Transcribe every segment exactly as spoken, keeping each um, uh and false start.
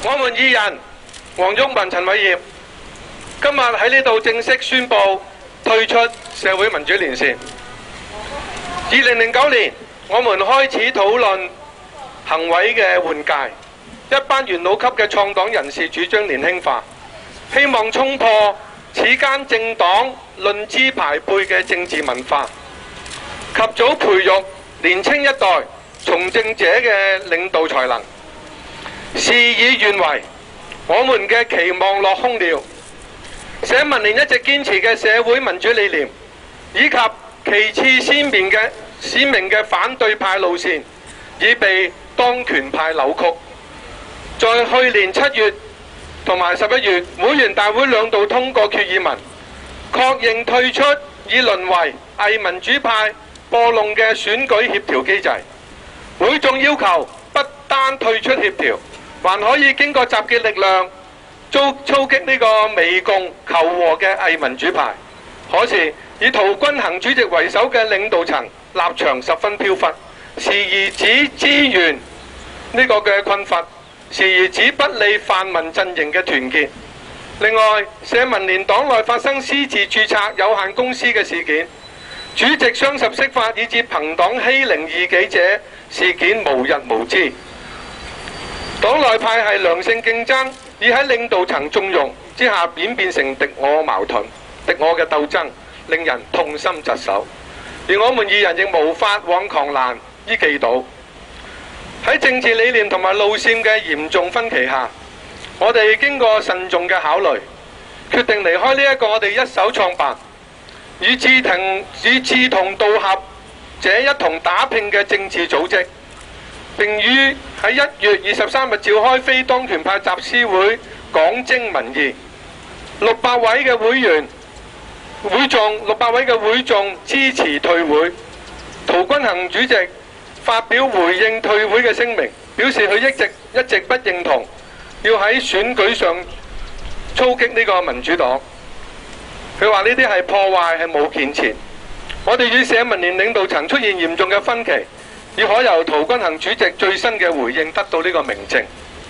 我們二人黃毓民、陳偉業今日喺呢度正式宣布退出社會民主連線。二零零九年，我們開始討論行委嘅換屆，一班元老級嘅創黨人士主張年輕化，希望衝破此間政黨論資排輩嘅政治文化，及早培育年青一代從政者嘅領導才能。事與願違，我們嘅期望落空了。社民連一直堅持嘅社會民主理念，以及其次鮮明嘅鮮明嘅反對派路線，已被當權派扭曲。在去年七月同埋十一月，會員大會兩度通過決議文，確認退出已淪為偽民主派播弄嘅選舉協調機制。會眾要求不單退出協調，還可以經過集結力量操操擊呢個媚共求和嘅偽民主派。可是以陶君行主席為首嘅領導層立場十分飄忽，時而指資源呢個嘅困乏，時而指不利泛民陣營嘅團結。另外，社民連黨內發生私自註冊有限公司嘅事件，主席雙十釋法以至朋黨欺凌異己者事件無日無之。黨內派系良性競爭，已喺領導層縱容之下演變成敵我矛盾、敵我嘅鬥爭，令人痛心疾首。而我們二人亦無法往狂瀾依既倒。喺政治理念同埋路線嘅嚴重分歧下，我哋經過慎重嘅考慮，決定離開呢一個我哋一手創辦、與志同與志同道合者一同打拼嘅政治組織，並於喺一月二十三日召開非當權派集思會，講徵民意。六百位嘅會員會眾，六百位嘅會眾支持退會。陶君行主席發表回應退會嘅聲明，表示佢一直一直不認同要喺選舉上操擊呢個民主黨。佢話呢啲係破壞，係冇建設。我哋與社民連領導層出現嚴重嘅分歧，亦可由陶君行主席最新嘅回應得到呢個明證。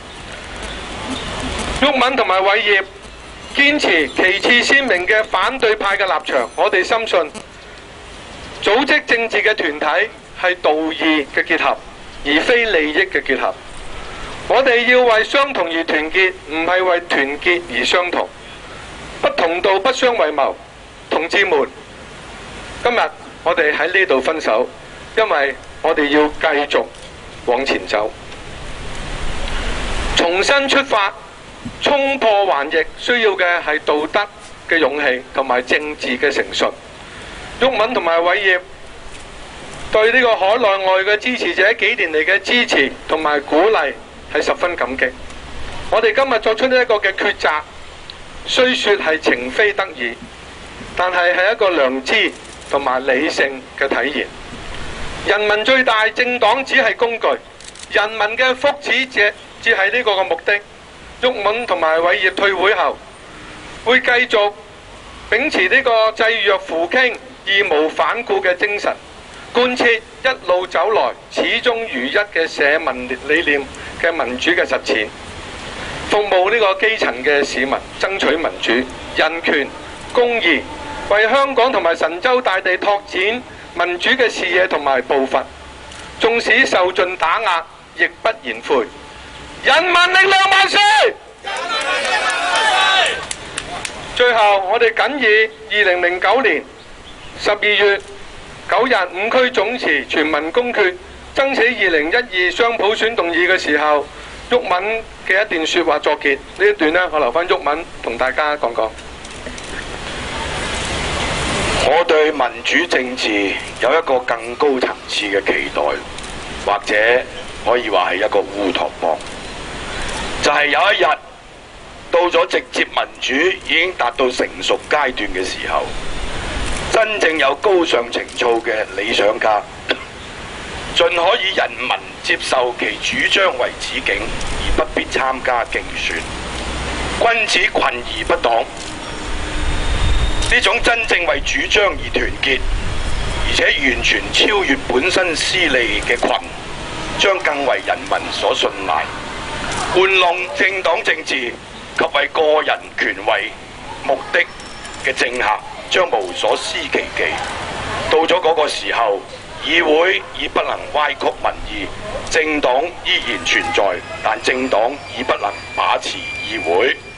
毓民同埋偉業堅持其次鮮明嘅反對派嘅立場，我哋深信組織政治嘅團體係道義嘅結合，而非利益嘅結合。我哋要為相同而團結，唔係為團結而相同。不同道不相為謀，同志們，今日我哋喺呢度分手，因為我哋要繼續往前走，重新出發，衝破橫逆，需要嘅係道德嘅勇氣同埋政治嘅誠信。毓民同埋偉業對呢個海內外嘅支持者幾年嚟嘅支持同埋鼓勵係十分感激。我哋今日作出呢一個嘅抉擇，雖說係情非得已，但係係一個良知同埋理性嘅體現。人民最大，政黨只係工具，人民嘅福祉只只係呢個嘅目的。毓民同埋偉業退會後，會繼續秉持呢個濟弱扶傾、義無反顧嘅精神，貫徹一路走來始終如一嘅社民理念嘅民主嘅實踐，服務呢個基層嘅市民，爭取民主、人權、公義，為香港同埋神州大地拓展民主嘅視野同埋步伐。縱使受盡打壓，亦不言悔。人民力量萬歲！最後，我哋謹以二零零九年十二月九日五區總辭全民公決爭取二零一二雙普選動議嘅時候，毓民嘅一段說話作結。呢一段呢，我留翻毓民同大家講講。 我對民主政治有一個更高層次嘅期待，或者可以話係一個烏托邦，就係有一日到咗直接民主已經達到成熟階段嘅時候，真正有高尚情操嘅理想家，盡可以人民接受其主張為止境，而不必參加競選。君子群而不黨，呢種真正為主張而團結，而且完全超越本身私利嘅群，將更為人民所信賴。 玩弄政黨政治及為個人權位目的嘅政客將無所施其技。到咗嗰個時候，議會已不能歪曲民意，政黨依然存在，但政黨已不能把持議會。